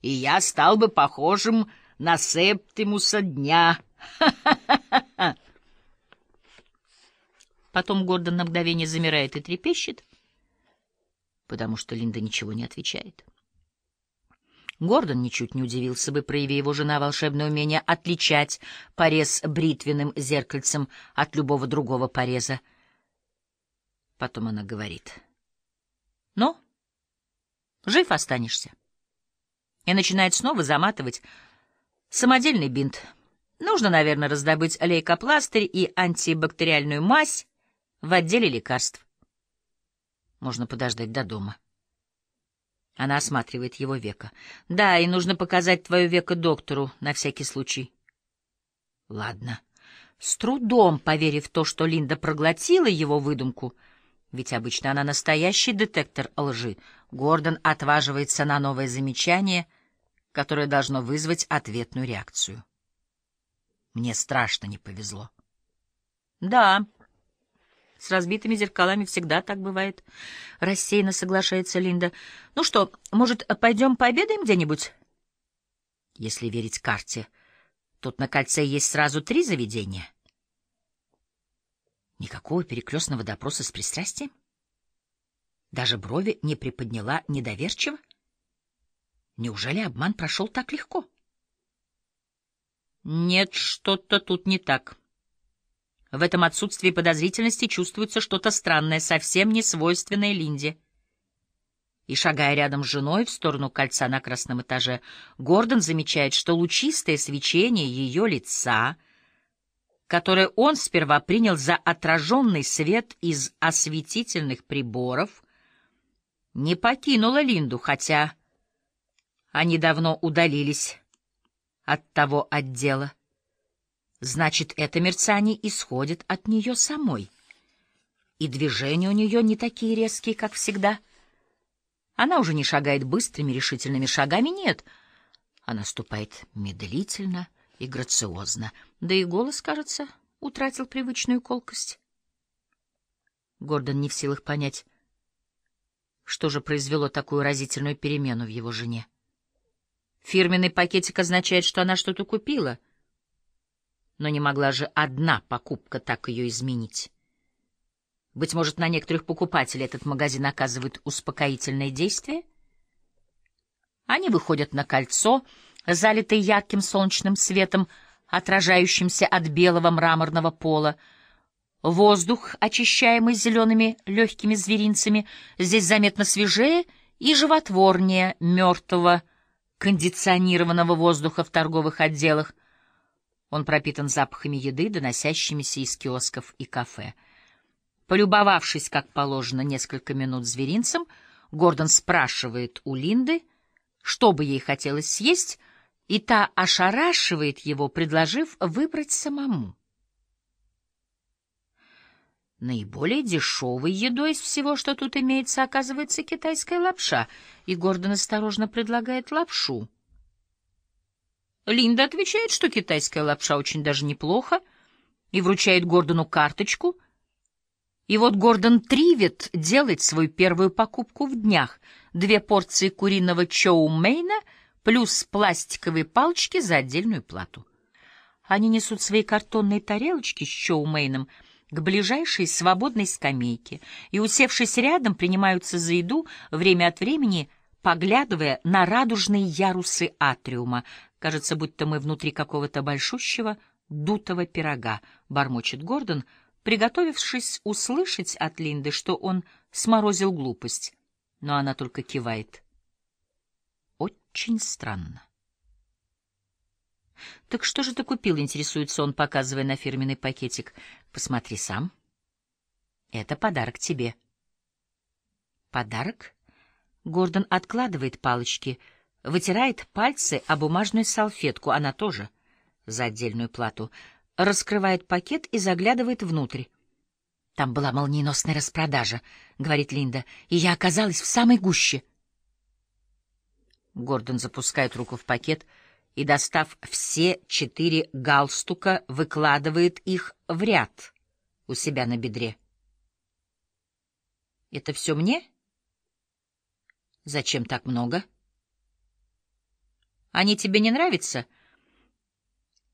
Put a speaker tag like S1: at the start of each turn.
S1: и я стал бы похожим на Септимуса дня.
S2: Потом Гордон на мгновение замирает и трепещет, потому что Линда ничего не отвечает. Гордон ничуть не удивился бы, прояви его жена волшебное умение отличать порез бритвенным зеркальцем от любого другого пореза. Потом она говорит: «Ну, жив останешься». И начинает снова заматывать самодельный бинт. Нужно, наверное, раздобыть лейкопластырь и антибактериальную мазь в отделе лекарств. Можно подождать до дома. Она осматривает его веко. Да, и нужно показать твое веко доктору на всякий случай. Ладно. С трудом поверив в то, что Линда проглотила его выдумку, ведь обычно она настоящий детектор лжи, Гордон отваживается на новое замечание, которое должно вызвать ответную реакцию. Мне страшно не повезло. Да, с разбитыми зеркалами всегда так бывает. Рассеянно соглашается Линда. Ну что, может, пойдем пообедаем где-нибудь? Если верить карте, тут на кольце есть сразу 3 заведения. Никакого перекрестного допроса с пристрастием? Даже брови не приподняла недоверчиво? Неужели обман прошел так легко? Нет, что-то тут не так. В этом отсутствии подозрительности чувствуется что-то странное, совсем не свойственное Линде. И, шагая рядом с женой в сторону кольца на красном этаже, Гордон замечает, что лучистое свечение ее лица, которое он сперва принял за отраженный свет из осветительных приборов, не покинуло Линду, хотя они давно удалились от того отдела. Значит, это мерцание исходит от нее самой. И движения у нее не такие резкие, как всегда. Она уже не шагает быстрыми, решительными шагами, нет. Она ступает медлительно и грациозно. Да и голос, кажется, утратил привычную колкость. Гордон не в силах понять, что же произвело такую разительную перемену в его жене. Фирменный пакетик означает, что она что-то купила. Но не могла же одна покупка так ее изменить. Быть может, на некоторых покупателей этот магазин оказывает успокоительное действие? Они выходят на кольцо, залитое ярким солнечным светом, отражающимся от белого мраморного пола. Воздух, очищаемый зелеными легкими зверинцами, здесь заметно свежее и животворнее мертвого кондиционированного воздуха в торговых отделах. Он пропитан запахами еды, доносящимися из киосков и кафе. Полюбовавшись, как положено, несколько минут зверинцем, Гордон спрашивает у Линды, что бы ей хотелось съесть, и та ошарашивает его, предложив выбрать самому. Наиболее дешевой едой из всего, что тут имеется, оказывается китайская лапша, и Гордон осторожно предлагает лапшу. Линда отвечает, что китайская лапша очень даже неплохо, и вручает Гордону карточку. И вот Гордон Тривет делает свою первую покупку в днях: 2 порции куриного чоу-мейна плюс пластиковые палочки за отдельную плату. Они несут свои картонные тарелочки с чоу-мейном к ближайшей свободной скамейке и, усевшись рядом, принимаются за еду, время от времени поглядывая на радужные ярусы атриума. Кажется, будто мы внутри какого-то большущего дутого пирога, бормочет Гордон, приготовившись услышать от Линды, что он сморозил глупость. Но она только кивает. Очень странно. «Так что же ты купил?» — интересуется он, показывая на фирменный пакетик. «Посмотри сам. Это подарок тебе». «Подарок?» Гордон откладывает палочки, вытирает пальцы о бумажную салфетку, она тоже, за отдельную плату, раскрывает пакет и заглядывает внутрь. «Там была молниеносная распродажа», — говорит Линда, — «и я оказалась в самой гуще». Гордон запускает руку в пакет и, достав все 4 галстука, выкладывает их в ряд у себя на бедре. «Это все мне? Зачем так много?» Они тебе не нравятся?